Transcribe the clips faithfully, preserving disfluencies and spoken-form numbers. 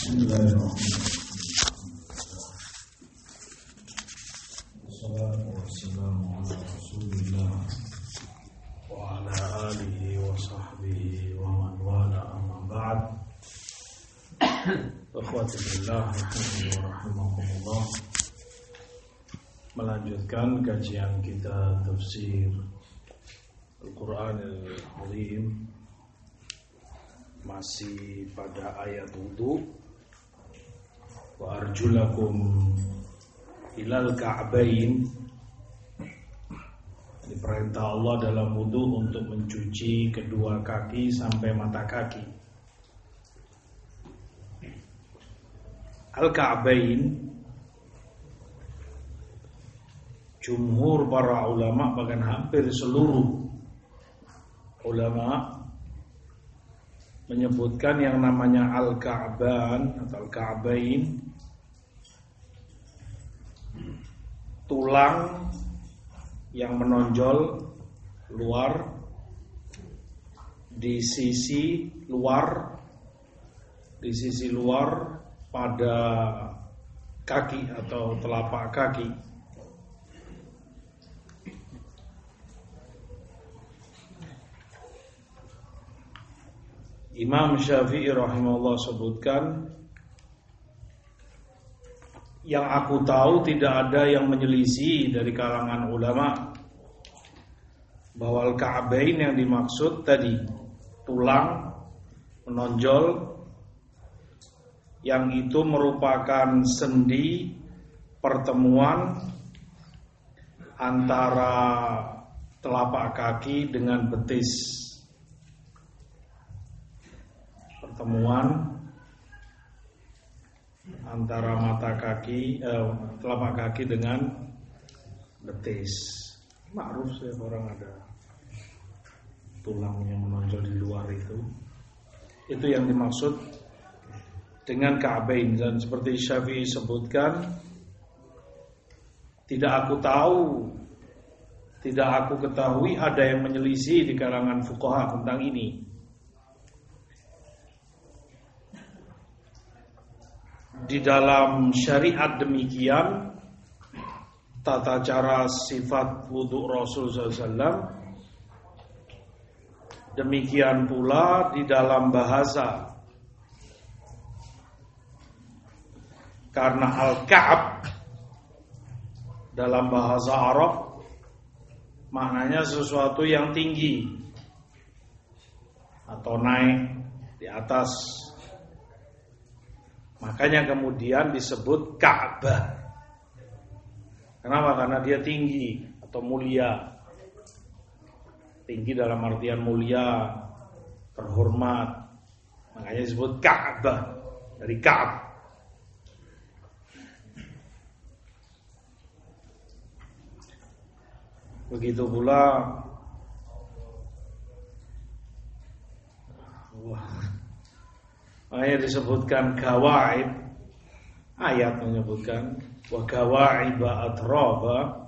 Bismillahirrahmanirrahim. Wassalatu wassalamu ala Rasulillah wa ala alihi wa sahbihi wa man wala, amma ba'd. Ikhwati fillah rahimakumullah. Melanjutkan kajian kita tafsir Al-Qur'an Al-Azim, masih pada ayat wudu. Wa arjulakum ilal ka'bain. Ini perintah Allah dalam wudu untuk mencuci kedua kaki sampai mata kaki. Al-ka'bain, jumhur para ulama, bahkan hampir seluruh ulama menyebutkan yang namanya al-ka'ban atau al-ka'bain, tulang yang menonjol luar di sisi luar di sisi luar pada kaki atau telapak kaki. Imam Syafi'i rahimahullah sebutkan, yang aku tahu tidak ada yang menyelisih dari kalangan ulama bahwa al-ka'bain yang dimaksud tadi tulang menonjol, yang itu merupakan sendi pertemuan antara telapak kaki dengan betis. Pertemuan antara mata kaki, eh, telapak kaki dengan betis. Ma'ruf sih orang ada tulang yang menonjol di luar itu. Itu yang dimaksud dengan ka'bain. Dan seperti Syafi'i sebutkan, tidak aku tahu, tidak aku ketahui ada yang menyelisih di kalangan fuqaha tentang ini. Di dalam syariat demikian, tata cara sifat wudu Rasul sallallahu alaihi wasallam, demikian pula di dalam bahasa. Karena al-ka'ab dalam bahasa Arab maknanya sesuatu yang tinggi atau naik di atas. Makanya kemudian disebut Ka'bah. Kenapa? Karena dia tinggi atau mulia. Tinggi dalam artian mulia, terhormat. Makanya disebut Ka'bah, dari Ka'ab. Begitu pula Allah, ayat disebutkan gawaib, ayat menyebutkan wa gawaiba atraba,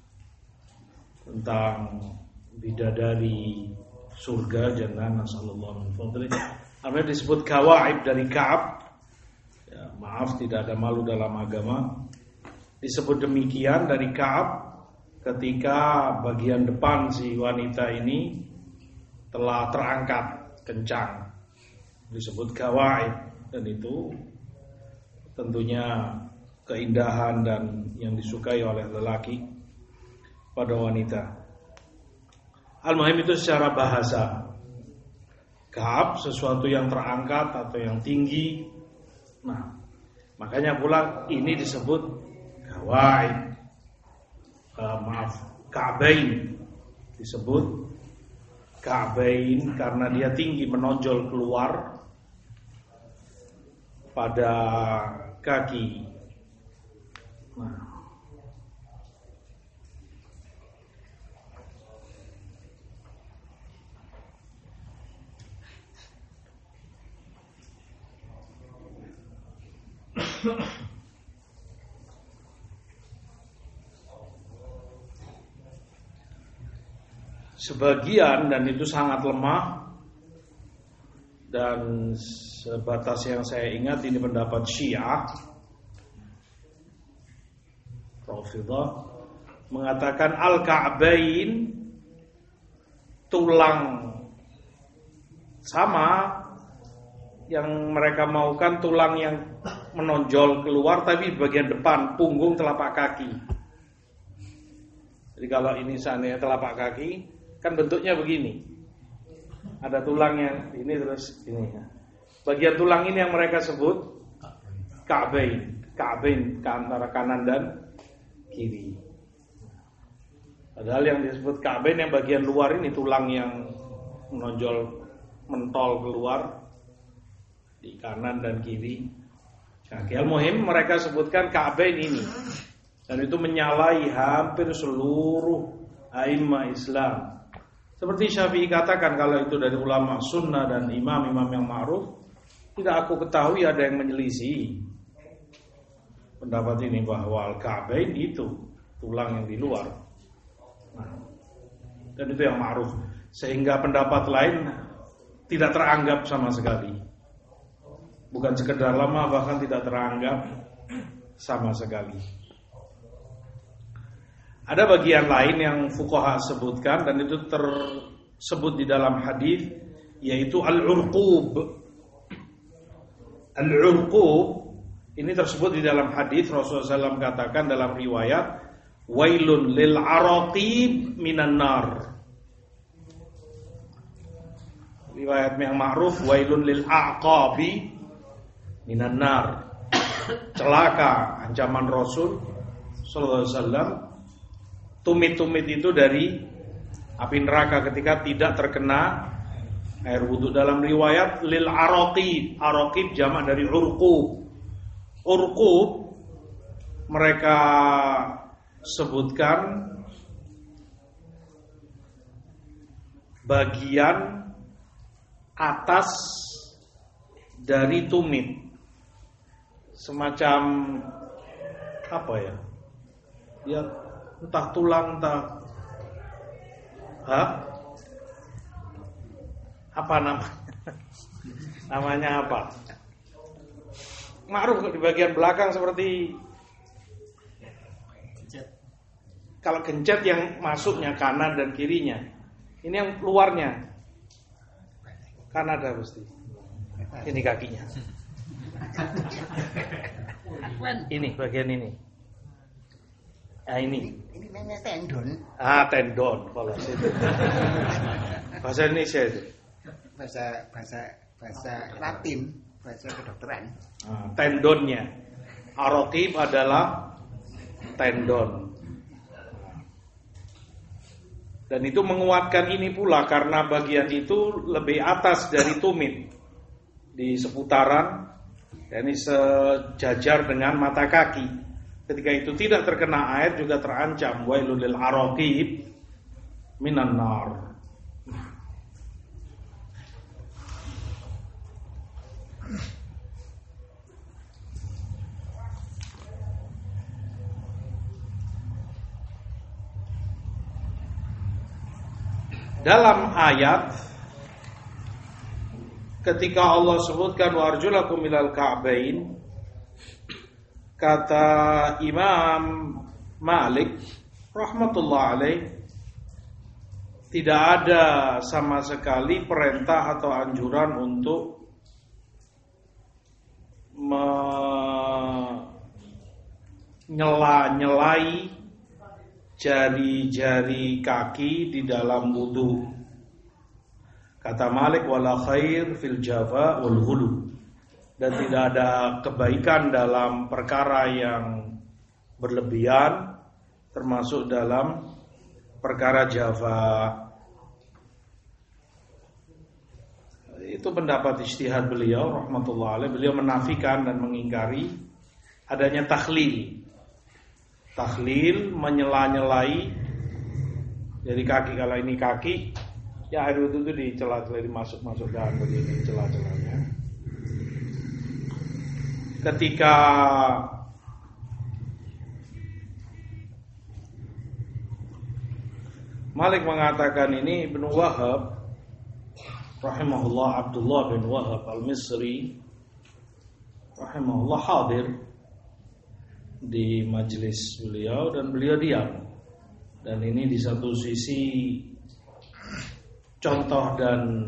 tentang bidadari surga jannah nasallallahu min fadli. Apa disebut gawaib dari Ka'ab? Ya, maaf, tidak ada malu dalam agama. Disebut demikian dari Ka'ab ketika bagian depan si wanita ini telah terangkat kencang, disebut gawaib. Dan itu tentunya keindahan dan yang disukai oleh lelaki pada wanita. Al-muhim itu secara bahasa. Ka'ab sesuatu yang terangkat atau yang tinggi. Nah, makanya pula ini disebut gawaib. Uh, maaf, Ka'bain disebut Ka'bain karena dia tinggi, menonjol keluar pada kaki. Nah, sebagian, dan itu sangat lemah dan sebatas yang saya ingat ini pendapat Syiah Rafidhah mengatakan al-Ka'bain tulang sama yang mereka maukan tulang yang menonjol keluar tapi bagian depan punggung telapak kaki. Jadi kalau ini seandainya telapak kaki kan bentuknya begini. Ada tulang yang ini terus ini. Bagian tulang ini yang mereka sebut Ka'bain, Ka'bain antara kanan dan kiri. Padahal yang disebut Ka'bain yang bagian luar ini tulang yang menonjol mentol keluar di kanan dan kiri kaki. Al-muhim mereka sebutkan Ka'bain ini. Dan itu menyalahi hampir seluruh a'immah Islam. Seperti Syafi'i katakan kalau itu dari ulama sunnah dan imam-imam yang ma'ruf, tidak aku ketahui ada yang menyelisih pendapat ini bahwa Al-Ka'bain itu tulang yang di luar. Nah, dan itu yang ma'ruf. Sehingga pendapat lain tidak teranggap sama sekali. Bukan sekedar lama, bahkan tidak teranggap sama sekali. Ada bagian lain yang fuqaha sebutkan dan itu tersebut di dalam hadis, yaitu al-urqub. Al-urqub ini tersebut di dalam hadis Rasulullah shallallahu alaihi wasallam katakan dalam riwayat, wailun lil araqib minan nar. Riwayat yang ma'ruf, wailun lil aqabi minan nar. Celaka, ancaman Rasul sallallahu alaihi wasallam, tumit-tumit itu dari api neraka ketika tidak terkena air wudu. Dalam riwayat lil araqib, araqib jamak dari urqub. Urqub mereka sebutkan bagian atas dari tumit, semacam apa ya? Dia entah tulang entah Hah? Apa namanya? Namanya apa? Ma'ruf di bagian belakang seperti kalau gencet yang masuknya kanan dan kirinya. Ini yang luarnya. Kan ada pasti. Ini kakinya. Ini bagian ini. Ah ini. Ini namanya tendon. Ah tendon kalau situ. Bahasa Indonesia itu. Bahasa bahasa bahasa Latin, bahasa kedokteran. Ah, tendonnya. Araqib adalah tendon. Dan itu menguatkan ini pula karena bagian itu lebih atas dari tumit di seputaran, dan ini sejajar dengan mata kaki. Ketika itu tidak terkena air juga terancam, wailul lil araqib minan nar. Dalam ayat ketika Allah sebutkan wa arjulakum minal ka'bain, kata Imam Malik rahmatullah alaih, tidak ada sama sekali perintah atau anjuran untuk menyela-nyelai jari-jari kaki di dalam wudu. Kata Malik, wala khair fil jafa wal ghulu, dan tidak ada kebaikan dalam perkara yang berlebihan, termasuk dalam perkara jafa. Itu pendapat ijtihad beliau rahmatullah alaih. Beliau menafikan dan mengingkari adanya takhlil. Takhlil menyela-nyelai jadi kaki. Kalau ini kaki, ya air wudu itu dicela-cela, dimasuk-masukkan begini celah-celahnya. Ketika Malik mengatakan ini, Ibnu Wahab rahimahullah Abdullah bin Wahab al-Misri rahimahullah hadir di majelis beliau dan beliau diam. Dan ini di satu sisi contoh dan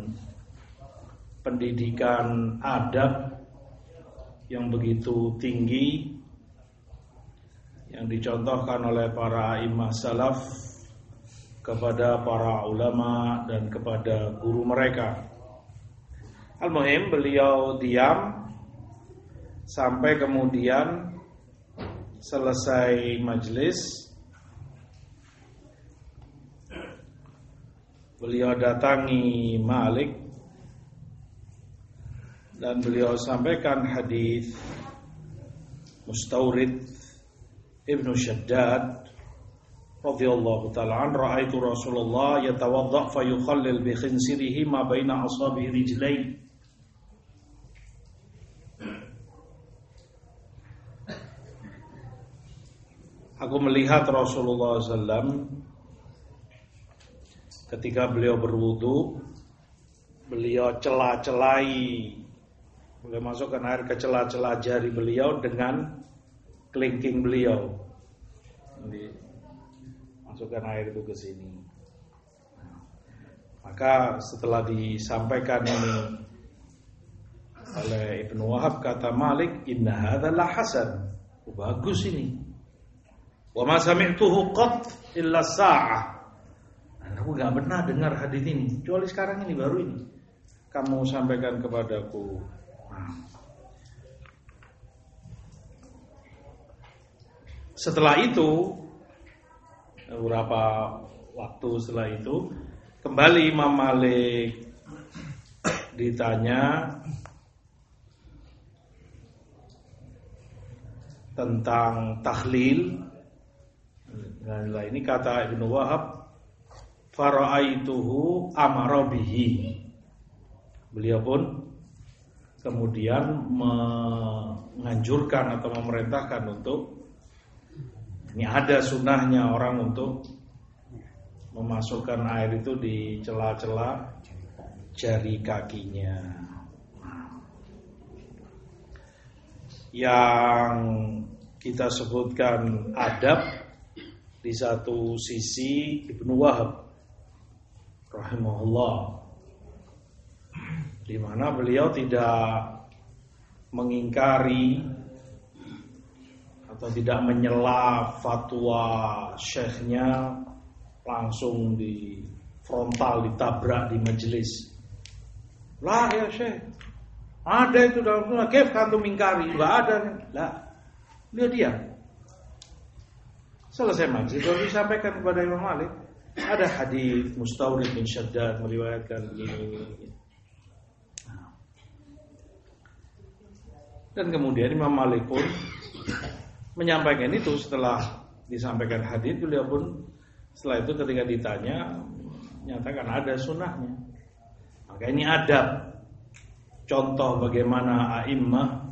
pendidikan adab yang begitu tinggi yang dicontohkan oleh para imam salaf kepada para ulama dan kepada guru mereka. Al-muhim beliau diam sampai kemudian selesai majelis. Beliau datangi Malik dan beliau sampaikan hadis Mustawrid Ibnu Shaddad radhiyallahu ta'ala an, ra'aitu Rasulullah yatawadda fa yukhallil bi khinsirihi ma baina asabi rijlain. Aku melihat Rasulullah sallallahu alaihi wasallam ketika beliau berwudu, beliau celah-celahi, beliau masukkan air ke celah-celah jari beliau dengan kelingking beliau. Jadi, masukkan air itu ke sini. Maka setelah disampaikan ini oleh Ibnu Wahab, kata Malik, inna hadza la hasan. Oh, bagus ini. Wa ma sami'tuhu qat illa sa'ah. Aku gak pernah dengar hadis ini, kecuali sekarang ini, baru ini kamu sampaikan kepadaku. Nah. Setelah itu, beberapa waktu setelah itu, kembali Imam Malik ditanya tentang tahlil. Nah, ini kata Ibnu Wahab, fara'aituhu amara bihi. Beliau pun kemudian menganjurkan atau memerintahkan untuk, ini ada sunnahnya orang untuk memasukkan air itu di celah-celah jari kakinya. Yang kita sebutkan adab, di satu sisi Ibnu Wahab rahimahullah, di mana beliau tidak mengingkari atau tidak menyela fatwa syekhnya langsung di frontal, ditabrak di majelis. Lah ya syekh, ada itu dalam sunnah, kif kantum mengingkari? Enggak ada. Lah, dia diam. Selesai majelis, lalu disampaikan kepada Imam Malik, ada hadis Mustawrid bin Shaddad meriwayatkan ini. Dan kemudian Imam Malik pun menyampaikan itu. Setelah disampaikan hadis, beliau pun setelah itu ketika ditanya nyatakan ada sunnahnya. Maka ini adab, contoh bagaimana a'immah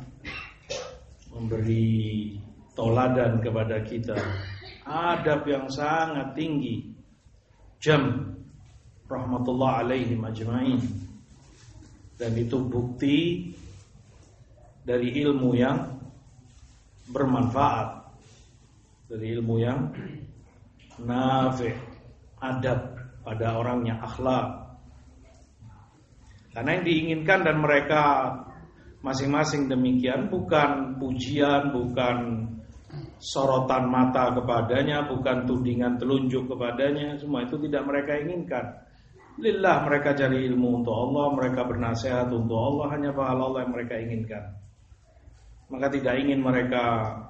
memberi toladan kepada kita, adab yang sangat tinggi. Jam rahmatullah alaihim ajma'in. Dan itu bukti dari ilmu yang bermanfaat, dari ilmu yang nafi', adab pada orangnya, akhlak. Karena yang diinginkan dan mereka masing-masing demikian, bukan pujian, bukan sorotan mata kepadanya, bukan tudingan telunjuk kepadanya. Semua itu tidak mereka inginkan. Lillah, mereka cari ilmu untuk Allah, mereka bernasihat untuk Allah, hanya pahala Allah yang mereka inginkan. Maka tidak ingin mereka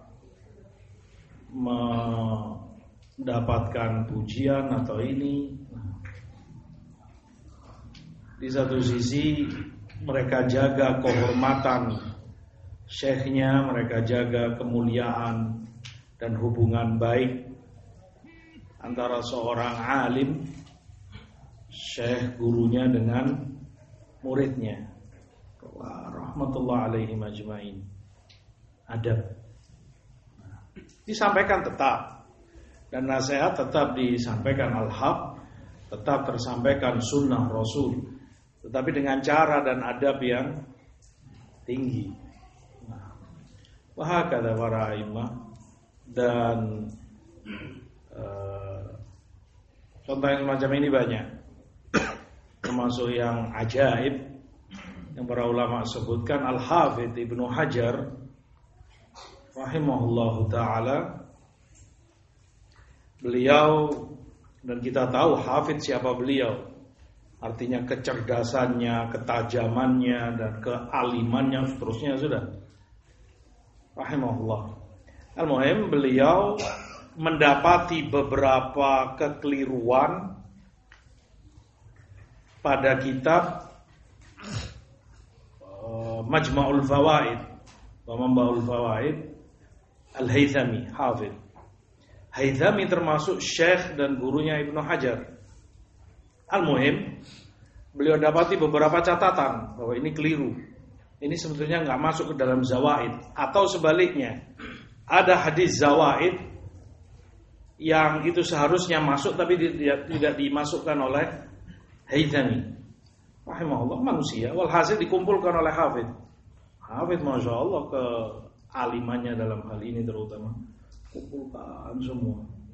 mendapatkan pujian atau ini. Di satu sisi mereka jaga kehormatan syekhnya, mereka jaga kemuliaan dan hubungan baik antara seorang alim, syekh gurunya dengan muridnya. Rahmatullah alaihim ajma'in. Adab disampaikan tetap, dan nasihat tetap disampaikan, al-haq tetap tersampaikan, sunnah Rasul tetapi dengan cara dan adab yang tinggi. Nah, wahakadha para imam dan uh, contoh yang semacam ini banyak, termasuk yang ajaib yang para ulama sebutkan. Al-Hafidz Ibnu Hajar rahimahullahu ta'ala, beliau, dan kita tahu Hafidz siapa beliau, artinya kecerdasannya, ketajamannya, dan kealimannya seterusnya sudah, rahimahullah. Al-Muhim, beliau mendapati beberapa kekeliruan pada kitab uh, Majma'ul Fawaid wa Manba'ul Fawaid Al-Haythami, Hafidz Haythami termasuk syekh dan gurunya Ibnu Hajar. Al-Muhim, beliau dapati beberapa catatan bahwa ini keliru, ini sebetulnya nggak masuk ke dalam zawaid, atau sebaliknya, ada hadis zawaid yang itu seharusnya masuk tapi tidak, tidak dimasukkan oleh Haythami rahimahullah. Manusia, walhasil dikumpulkan oleh Hafidz. Hafidz masya Allah kealimannya dalam hal ini terutama, kumpulkan semua.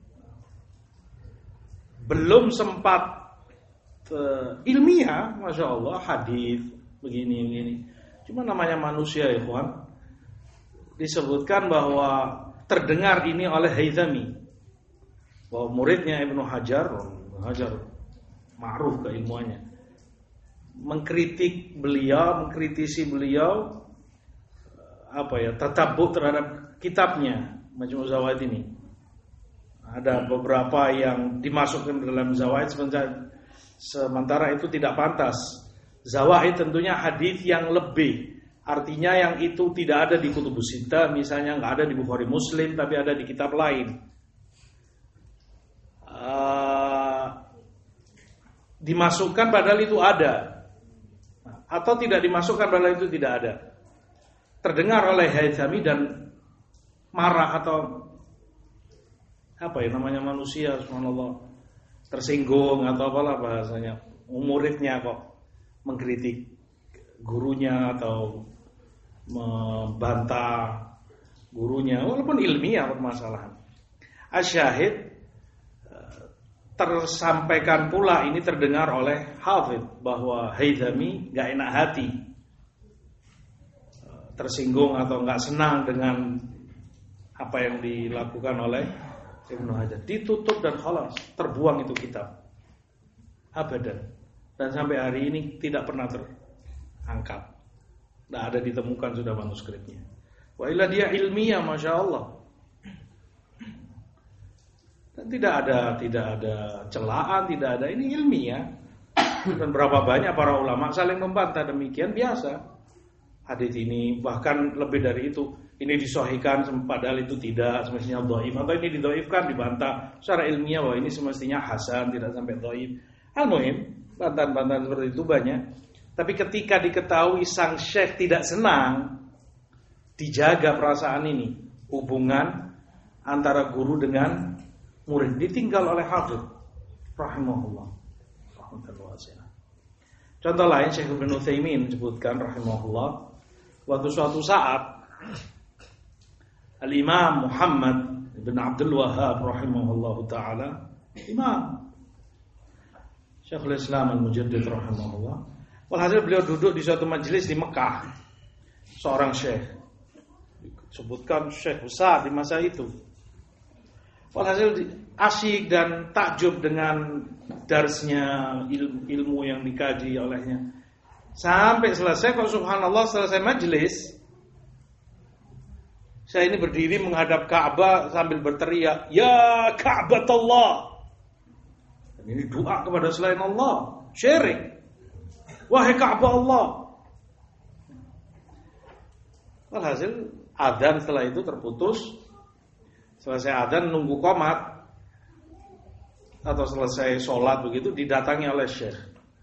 Belum sempat uh, ilmiah, masya Allah, hadis begini begini. Cuma namanya manusia, ikhwan. Disebutkan bahwa terdengar ini oleh Haythami, bahwa muridnya Ibnu Hajar, Ibnu Hajar ma'ruf keilmuannya, mengkritik beliau, mengkritisi beliau, apa ya, tatabbu terhadap kitabnya Majmu' Zawaid ini. Ada beberapa yang dimasukkan dalam Zawaid, sementara, sementara itu tidak pantas. Zawaid tentunya hadis yang lebih, artinya yang itu tidak ada di Kutubus Sittah, misalnya nggak ada di Bukhari Muslim, tapi ada di kitab lain. Uh, dimasukkan padahal itu ada, atau tidak dimasukkan padahal itu tidak ada. Terdengar oleh Haythami dan marah, atau apa ya namanya manusia, subhanallah, tersinggung atau apalah bahasanya, muridnya kok mengkritik gurunya atau membantah gurunya, walaupun ilmiah permasalahan. Asyahid, tersampaikan pula ini terdengar oleh Hafidz bahwa Haythami gak enak hati, tersinggung atau gak senang dengan apa yang dilakukan oleh Ibnu Hajar. Ditutup dan khalas, terbuang itu kitab, abadan. Dan sampai hari ini tidak pernah terangkat, tidak ada ditemukan sudah manuskripnya. Wa illa dia ilmiah, masya Allah, dan tidak ada tidak ada celaan, tidak ada, ini ilmiah. Dan berapa banyak para ulama saling membantah demikian, biasa. Hadis ini bahkan lebih dari itu, ini disahihkan padahal itu tidak, semestinya dhaif, atau ini didhaifkan dibantah secara ilmiah bahwa ini semestinya hasan, tidak sampai dhaif. Al-muhim, bantahan-bantahan seperti itu banyak. Tapi ketika diketahui sang syekh tidak senang, dijaga perasaan ini, hubungan antara guru dengan murid, ditinggal oleh Hafidz rahimahullah. Contoh lain, Syekh Ibnu Utsaimin sebutkan rahimahullah, waktu suatu saat Al-Imam Muhammad bin Abdul Wahhab rahimahullahu taala, imam Syekhul Islam Al-Mujaddid rahimahullah, walhasil beliau duduk di suatu majelis di Mekah. Seorang syekh, sebutkan syekh besar di masa itu, walhasil asyik dan takjub dengan darsnya, ilmu, ilmu yang dikaji olehnya. Sampai selesai, kok subhanallah, selesai majelis, saya ini berdiri menghadap Ka'bah sambil berteriak, "Ya Ka'batullah." Ini doa kepada selain Allah, syirik. Wahai Ka'bah Allah. Alhasil adzan setelah itu terputus. Selesai adzan nunggu qomat atau selesai sholat begitu, didatangi oleh syekh.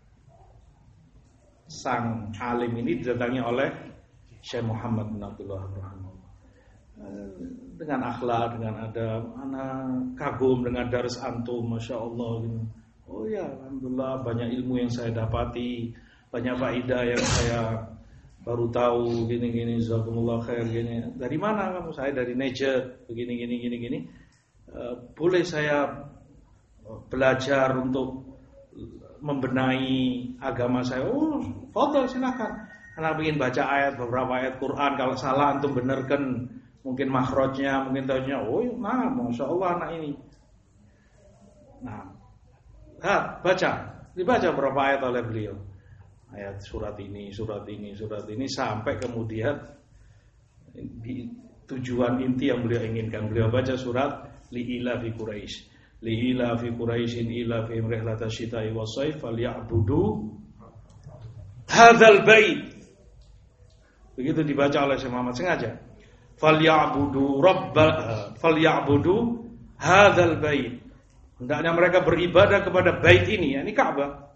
Sang alim ini didatangi oleh Syekh Muhammad bin Abdullah rahimahullah. Dengan akhlak, dengan adab, anak kagum dengan dars antum, masya Allah. Oh ya, alhamdulillah banyak ilmu yang saya dapati, banyak faedah yang saya baru tahu gini-gini, jazakumullah khair gini. Dari mana kamu? Saya dari Nature, begini gini gini gini. Uh, boleh saya belajar untuk membenahi agama saya? Oh, fadhil silakan. Karena ingin baca ayat beberapa ayat Quran, kalau salah antum benerkan mungkin makhrajnya, mungkin tahunya. Oh, nah, masya Allah anak ini. Nah, lihat, baca, dibaca beberapa ayat oleh beliau. Ayat surat ini, surat ini, surat ini sampai kemudian di tujuan inti yang beliau inginkan. Beliau baca surat li'ila fi Quraisy. Li'ila fi Quraisyin ila fi rihlatash shita'i was-sayf falyabudu hadzal bait. Begitu dibaca oleh Syekh Muhammad sengaja. Falyabudu rabbal falyabudu hadzal bait. Hendaknya mereka beribadah kepada bait ini, yakni Ka'bah.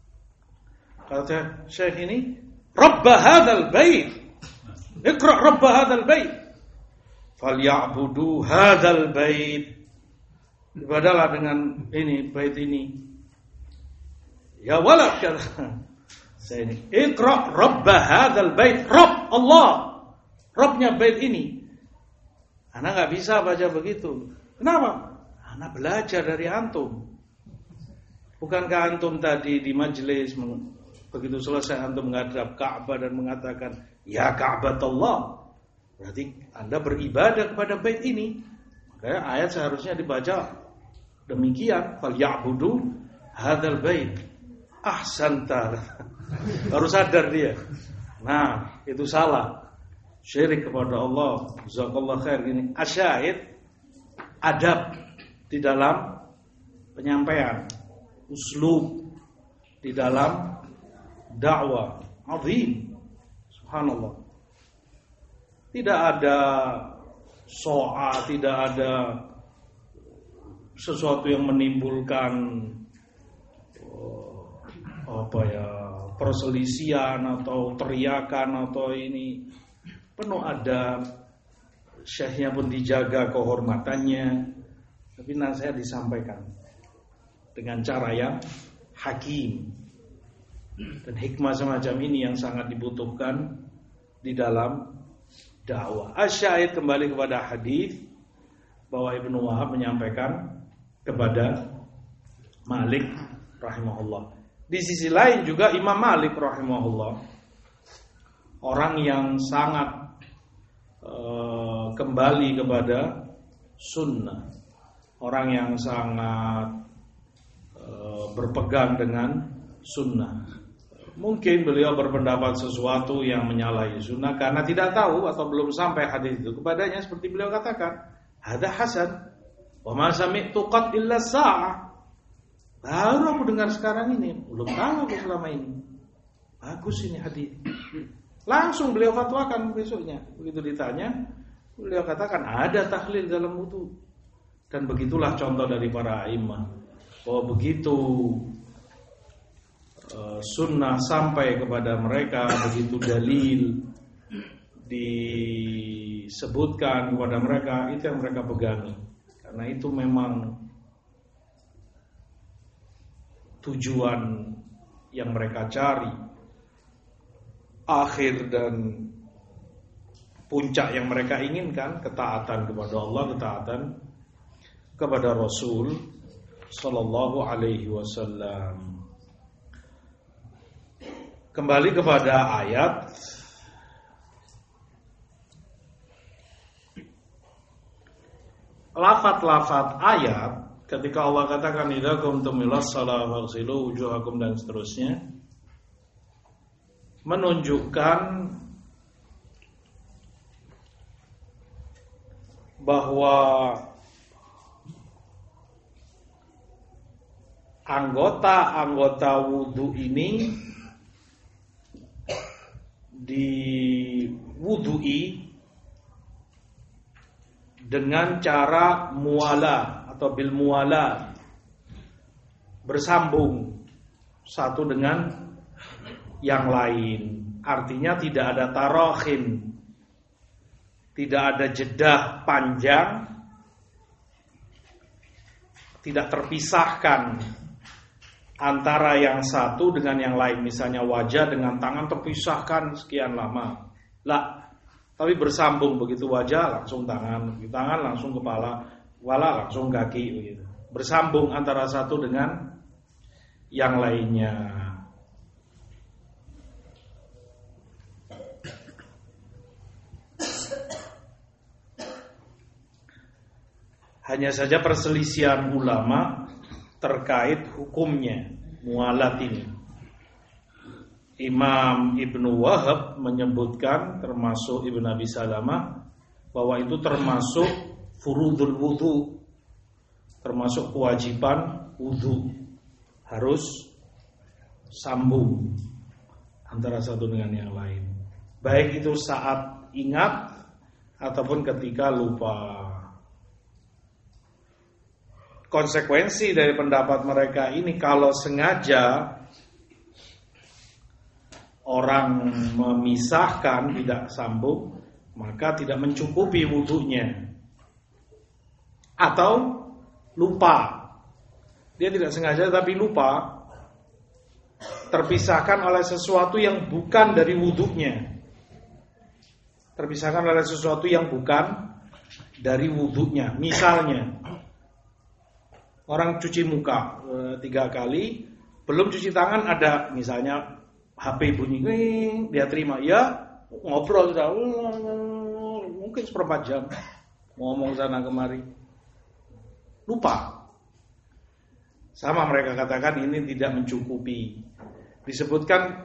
Kata Syekh ini, Rabb hadzal bait. Iqra Rabb hadzal bait. Falyabudu hadzal bait. Ibadahlah dengan ini, bait ini. Ya walad kata saya ini, Iqra Rabb hadzal bait. Rabb Allah. Rabbnya bait ini. Anak enggak bisa baca begitu. Kenapa? Anak belajar dari antum. Bukankah antum tadi di majelis begitu selesai antum menghadap Ka'bah dan mengatakan, ya Ka'batullah. Berarti Anda beribadah kepada bait ini. Makanya ayat seharusnya dibaca demikian, falyabudu hadzal bait. Ahsanta. Baru sadar dia. Nah, itu salah. Syirik kepada Allah. Jazakallahu khair gini. Asyahid adab di dalam penyampaian, uslub di dalam dakwah. Azim. Subhanallah. Tidak ada so'a, tidak ada sesuatu yang menimbulkan uh, apa ya, perselisihan atau teriakan atau ini. Penuh adab. Syekhnya pun dijaga kehormatannya. Tapi nasihat disampaikan dengan cara yang hakim. Dan hikmah semacam ini yang sangat dibutuhkan di dalam dakwah. Asyahid kembali kepada hadis bahwa Ibnu Wahab menyampaikan kepada Malik rahimahullah. Di sisi lain juga Imam Malik rahimahullah, orang yang sangat uh, kembali kepada sunnah, orang yang sangat uh, berpegang dengan sunnah. Mungkin beliau berpendapat sesuatu yang menyalahi sunnah karena tidak tahu atau belum sampai hadis itu kepadanya, seperti beliau katakan, hadza hasan wa ma sami'tu qad illa sa'ah. Baru aku dengar sekarang ini, belum tahu aku selama ini. Bagus ini hadis. Langsung beliau fatwakan besoknya. Begitu ditanya, beliau katakan ada tahlil dalam wudu. Dan begitulah contoh dari para a'immah, bahwa begitu sunnah sampai kepada mereka, begitu dalil disebutkan kepada mereka, itu yang mereka pegangi. Karena itu memang tujuan yang mereka cari, akhir dan puncak yang mereka inginkan, ketaatan kepada Allah, ketaatan kepada Rasul sallallahu alaihi wasallam. Kembali kepada ayat. Lafaz-lafaz ayat ketika Allah katakan idza qumtum ilas shalah faghsilu wujuhakum dan seterusnya, menunjukkan bahwa anggota-anggota wudu ini diwudui dengan cara muala atau bil muala, bersambung satu dengan yang lain. Artinya tidak ada tarakhin, tidak ada jedah panjang, tidak terpisahkan antara yang satu dengan yang lain, misalnya wajah dengan tangan terpisahkan sekian lama, lah, tapi bersambung, begitu wajah langsung tangan, begitu tangan langsung kepala, kepala langsung kaki, begitu. Bersambung antara satu dengan yang lainnya. Hanya saja perselisihan ulama terkait hukumnya mualat ini. Imam Ibnu Wahab menyebutkan, termasuk Ibnu Abi Salamah, bahwa itu termasuk furudul wudu, termasuk kewajiban wudu, harus sambung antara satu dengan yang lain, baik itu saat ingat ataupun ketika lupa. Konsekuensi dari pendapat mereka ini, kalau sengaja orang memisahkan, tidak sambung, maka tidak mencukupi wudunya. Atau lupa, dia tidak sengaja tapi lupa, terpisahkan oleh sesuatu yang bukan dari wudunya, terpisahkan oleh sesuatu yang bukan dari wudunya. Misalnya orang cuci muka e, tiga kali, belum cuci tangan, ada misalnya H P bunyi, dia terima, ya ngobrol sudah, mungkin seperempat jam, ngomong sana kemari, lupa. Sama mereka katakan ini tidak mencukupi. Disebutkan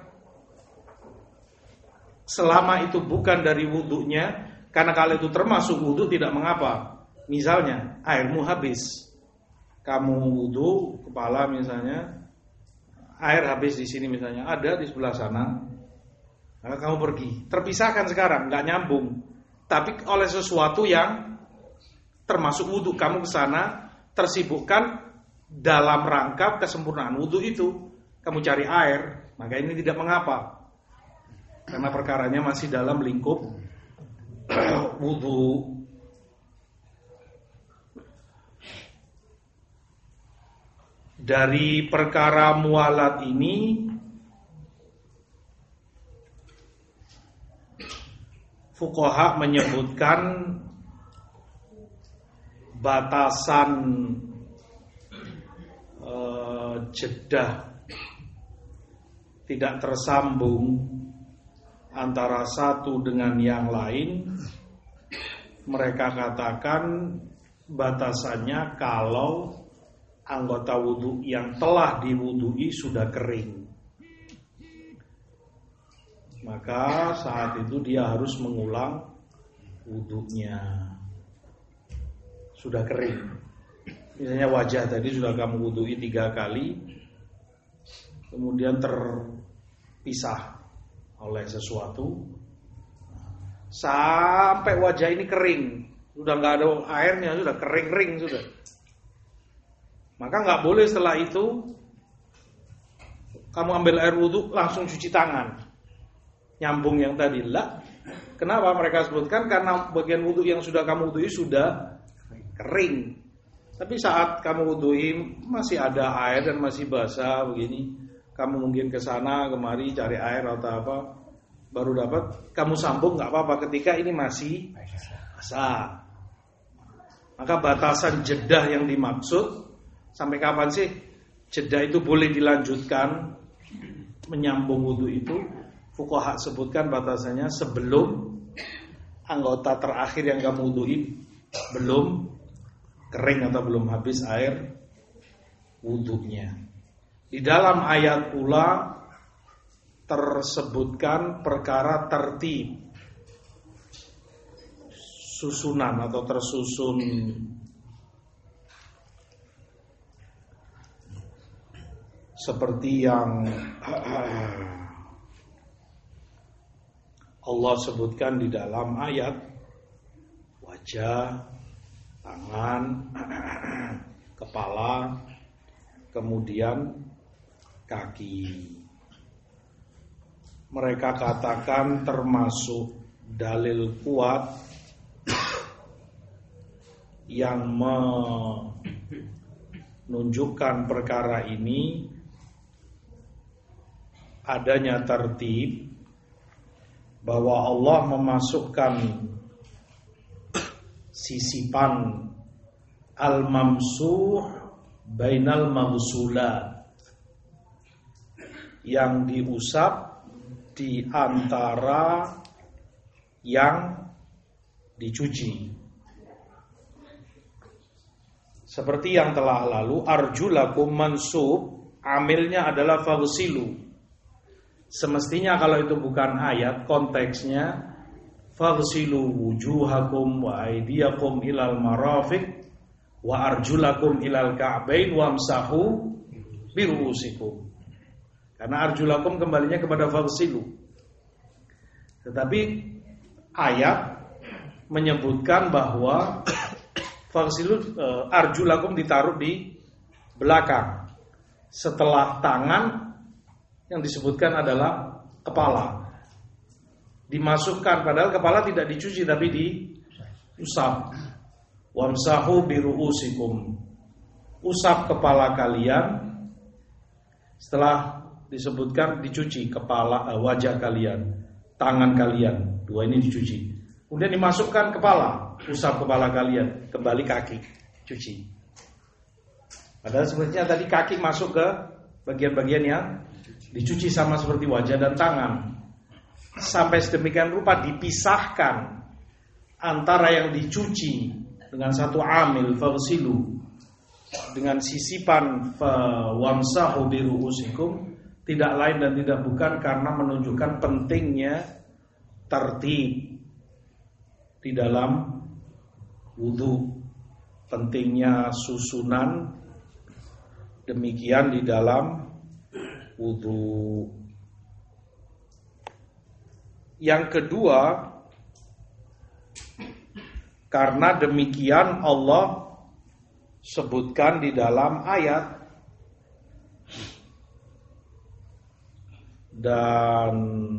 selama itu bukan dari wudunya, karena kalau itu termasuk wudu tidak mengapa. Misalnya airmu habis, kamu wudu kepala misalnya, air habis di sini misalnya, ada di sebelah sana, maka kamu pergi, terpisahkan sekarang, nggak nyambung, tapi oleh sesuatu yang termasuk wudu, kamu ke sana, tersibukkan dalam rangka kesempurnaan wudu itu, kamu cari air, maka ini tidak mengapa, karena perkaranya masih dalam lingkup wudu. Dari perkara mualat ini, fuqaha menyebutkan batasan eh, jedah tidak tersambung antara satu dengan yang lain. Mereka katakan batasannya kalau anggota wudu yang telah diwudui sudah kering, maka saat itu dia harus mengulang wudunya. Sudah kering, misalnya wajah tadi sudah kamu wudui tiga kali, kemudian terpisah oleh sesuatu sampai wajah ini kering, sudah nggak ada airnya, sudah kering-kering sudah. Maka nggak boleh setelah itu kamu ambil air wudhu langsung cuci tangan, nyambung yang tadi lah. Kenapa mereka sebutkan? Karena bagian wudhu yang sudah kamu wudhui sudah kering. Tapi saat kamu wudhui masih ada air dan masih basah begini, kamu mungkin ke sana kemari cari air atau apa, baru dapat, kamu sambung nggak apa-apa ketika ini masih basah. Maka batasan jedah yang dimaksud, sampai kapan sih jeda itu boleh dilanjutkan menyambung wudu itu? Fuqaha sebutkan batasannya sebelum anggota terakhir yang kamu wuduin belum kering atau belum habis air wudunya. Di dalam ayat pula tersebutkan perkara tertib, susunan atau tersusun. Seperti yang Allah sebutkan di dalam ayat, wajah, tangan, kepala, kemudian kaki. Mereka katakan termasuk dalil kuat yang menunjukkan perkara ini adanya tertib, bahwa Allah memasukkan sisipan al-mamsuh bainal maghsulat, yang diusap di antara yang dicuci. Seperti yang telah lalu, arjulakum mansub, amilnya adalah faghsilu. Semestinya kalau itu bukan ayat, konteksnya faghsilu wujuhakum wa aydiyakum ilal marafiq wa arjulakum ilal ka'bain wamsahu biruusikum. Karena arjulakum kembalinya kepada faghsilu. Tetapi ayat menyebutkan bahwa faghsilu arjulakum ditaruh di belakang setelah tangan. Yang disebutkan adalah kepala. Dimasukkan, padahal kepala tidak dicuci tapi diusap. Wamsahu biruusikum, usap kepala kalian. Setelah disebutkan dicuci kepala, wajah kalian, tangan kalian, dua ini dicuci. Kemudian dimasukkan kepala, usap kepala kalian, kembali kaki, cuci. Padahal sebenarnya tadi kaki masuk ke bagian-bagian yang dicuci sama seperti wajah dan tangan. Sampai sedemikian rupa dipisahkan antara yang dicuci dengan satu amil faghsilu dengan sisipan wamsahu biruusikum, tidak lain dan tidak bukan karena menunjukkan pentingnya tertib di dalam wudu, pentingnya susunan demikian di dalam wudu. Yang kedua, karena demikian Allah sebutkan di dalam ayat, dan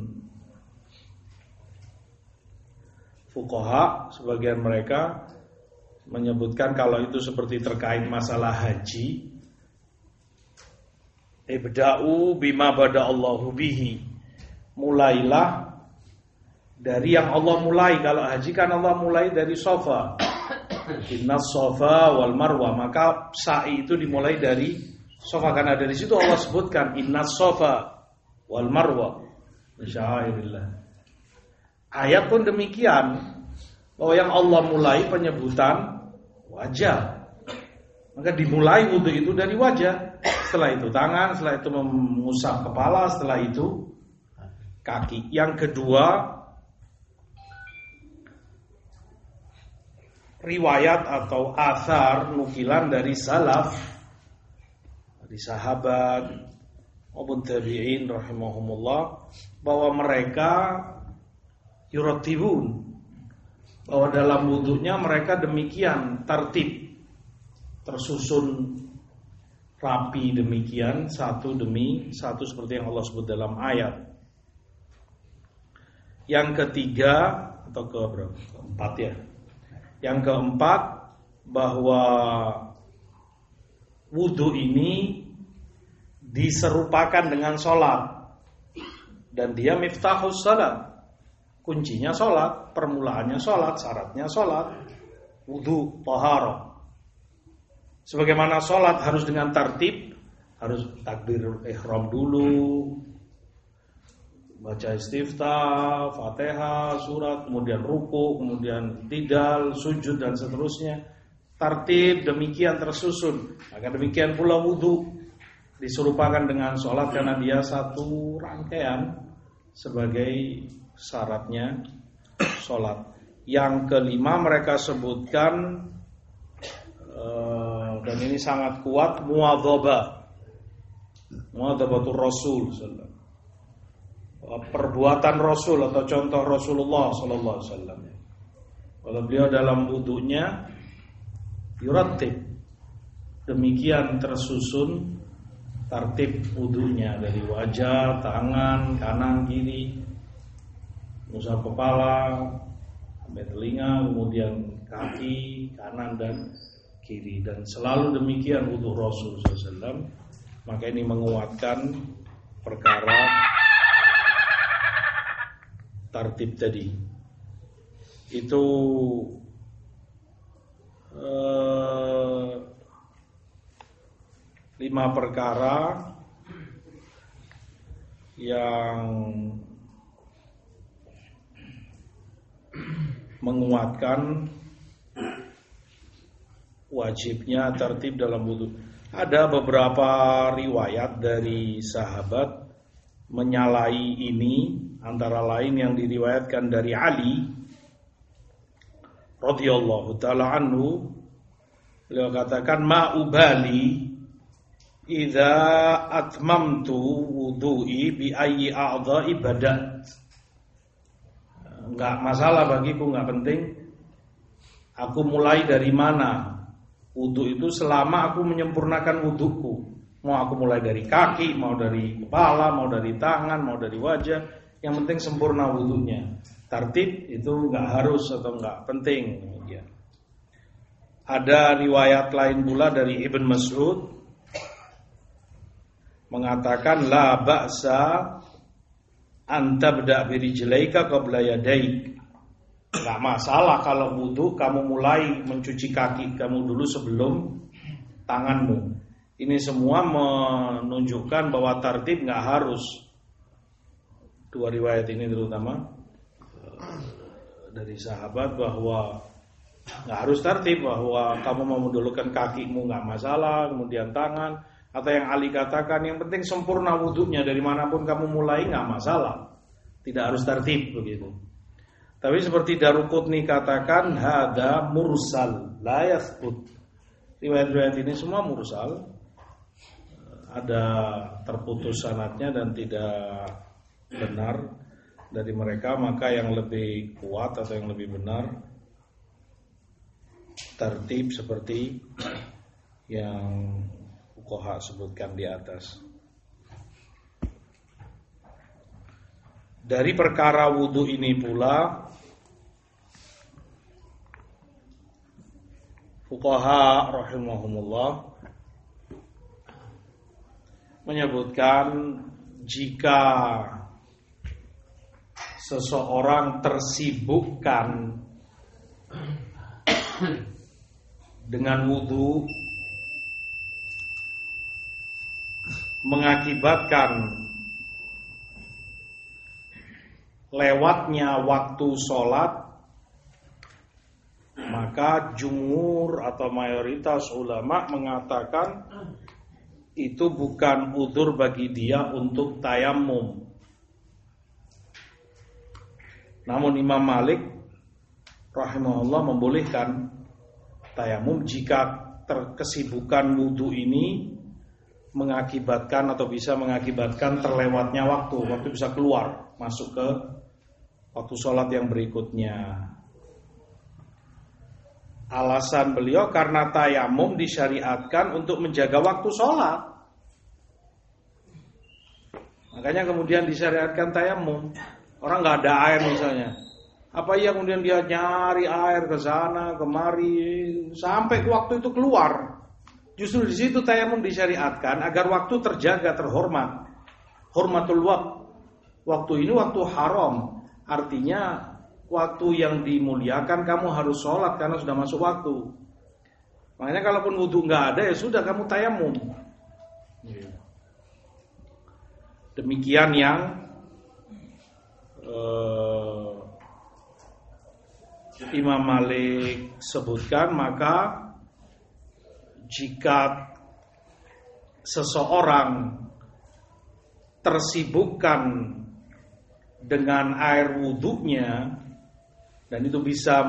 fuqaha sebagian mereka menyebutkan kalau itu seperti terkait masalah haji, ibda'u bima bada Allahu bihi, mulailah dari yang Allah mulai. Kalau haji kan Allah mulai dari Safa, innas Safa wal Marwa, maka sa'i itu dimulai dari Safa, karena dari situ Allah sebutkan innas Safa wal Marwa min sya'airillah. Ayat pun demikian, bahwa yang Allah mulai penyebutan wajah, maka dimulai wudu itu dari wajah. Setelah itu tangan, setelah itu mengusap kepala, setelah itu kaki. Yang kedua, riwayat atau athar nukilan dari salaf, dari sahabat maupun tabi'in rahimahumullah, bahwa mereka yuratibun, bahwa dalam wudunya mereka demikian tertib, tersusun rapi demikian, satu demi satu seperti yang Allah sebut dalam ayat. Yang ketiga atau ke berapa? Keempat ya. Yang keempat, bahwa wudu ini diserupakan dengan sholat, dan dia miftahus sholat, kuncinya sholat, permulaannya sholat, syaratnya sholat, wudu, taharah. Sebagaimana sholat harus dengan tertib, harus takbir ihram dulu, baca istiftah, fatihah, surat, kemudian ruku, kemudian tidal, sujud dan seterusnya. Tertib demikian tersusun. Maka demikian pula wudu diserupakan dengan sholat, karena dia satu rangkaian sebagai syaratnya sholat. Yang kelima mereka sebutkan, dan ini sangat kuat, muadzabah, muadzabatur Rasul, perbuatan Rasul atau contoh Rasulullah sallallahu alaihi wasallam. Kalau beliau dalam wudunya yuratib, demikian tersusun tertib wudunya, dari wajah, tangan, kanan, kiri, usap kepala sampai telinga, kemudian kaki kanan dan kiri, dan selalu demikian wudu Rasul sallallahu alaihi wasallam. Maka ini menguatkan perkara tartib tadi itu eh, lima perkara yang menguatkan wajibnya tertib dalam wudu. Ada beberapa riwayat dari sahabat menyalahi ini, antara lain yang diriwayatkan dari Ali radhiyallahu taala anhu, beliau katakan ma ubali idza atmamtu wudu'i bi ayyi a'dha'i badat. Enggak masalah bagiku, enggak penting aku mulai dari mana wudu itu selama aku menyempurnakan wuduku. Mau aku mulai dari kaki, mau dari kepala, mau dari tangan, mau dari wajah, yang penting sempurna wudunya. Tartib itu enggak harus atau enggak penting ya. Ada riwayat lain pula dari Ibn Mas'ud mengatakan la ba'sa an tabda bi rijlaika qabla yadaik. Enggak masalah kalau wudu kamu mulai mencuci kaki kamu dulu sebelum tanganmu. Ini semua menunjukkan bahwa tartib enggak harus. Dua riwayat ini terutama dari sahabat bahwa enggak harus tartib, bahwa kamu mau mendulukan kakimu enggak masalah, kemudian tangan, atau yang Ali katakan yang penting sempurna wudunya dari manapun kamu mulai enggak masalah. Tidak harus tartib begitu. Tapi seperti Daruqutni katakan hada mursal la yathbut. Riwayat-riwayat ini semua mursal, ada terputus sanadnya dan tidak benar dari mereka. Maka yang lebih kuat atau yang lebih benar tertib seperti yang fuqaha sebutkan di atas. Dari perkara wudu ini pula fuqaha rahimahumullah menyebutkan jika seseorang tersibukkan dengan wudu mengakibatkan lewatnya waktu sholat, maka jumhur atau mayoritas ulama mengatakan itu bukan udzur bagi dia untuk tayamum. Namun Imam Malik rahimahullah membolehkan tayamum jika terkesibukan wudu ini mengakibatkan atau bisa mengakibatkan terlewatnya waktu, waktu bisa keluar masuk ke waktu sholat yang berikutnya. Alasan beliau karena tayamum disyariatkan untuk menjaga waktu sholat. Makanya kemudian disyariatkan tayamum. Orang nggak ada air misalnya, apa iya kemudian dia nyari air ke sana kemari sampai waktu itu keluar. Justru di situ tayamum disyariatkan agar waktu terjaga terhormat. Hormatul waqt. Waktu ini waktu haram. Artinya waktu yang dimuliakan kamu harus sholat karena sudah masuk waktu. Makanya kalaupun wudu nggak ada ya sudah kamu tayamum. Demikian yang uh, Imam Malik sebutkan. Maka jika seseorang tersibukkan dengan air wudunya dan itu bisa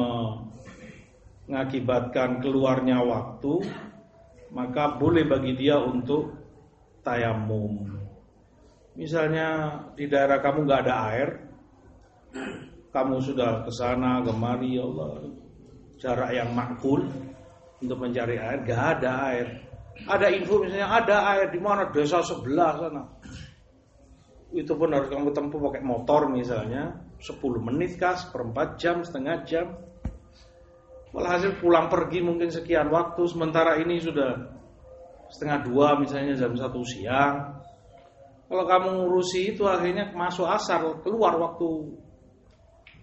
mengakibatkan keluarnya waktu, maka boleh bagi dia untuk tayamum. Misalnya di daerah kamu nggak ada air, kamu sudah kesana kemari, ya Allah, jarak yang makul untuk mencari air, nggak ada air. Ada info misalnya ada air di mana desa sebelah sana, itu pun harus kamu tempuh pakai motor misalnya sepuluh menit kah, seperempat jam, setengah jam. Walhasil pulang pergi mungkin sekian waktu, sementara ini sudah setengah dua misalnya jam satu siang. Kalau kamu ngurusi itu akhirnya masuk asar, keluar waktu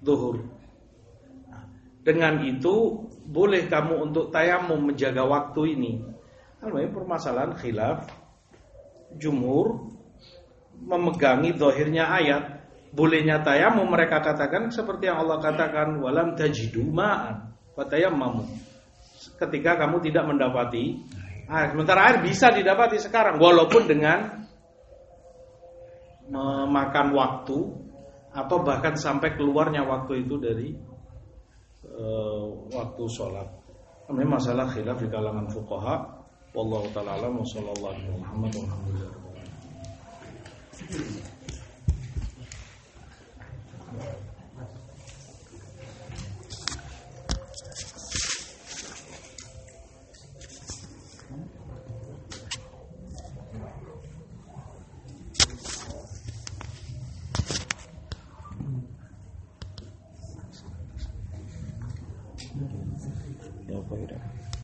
zuhur. Nah, dengan itu boleh kamu untuk tayamum menjaga waktu ini. Namanya permasalahan khilaf. Jumhur memegangi zahirnya ayat. Bolehnya tayamum mereka katakan seperti yang Allah katakan walam tajidu ma'an fatayammamu. Ketika kamu tidak mendapati air, sementara air bisa didapati sekarang walaupun dengan memakan waktu atau bahkan sampai keluarnya waktu itu dari uh, waktu sholat. Ini masalah khilaf di kalangan fuqaha. Wallahu ta'ala alam wa sallallahu alaihi Muhammad walhamdulillah. Ya, Pak.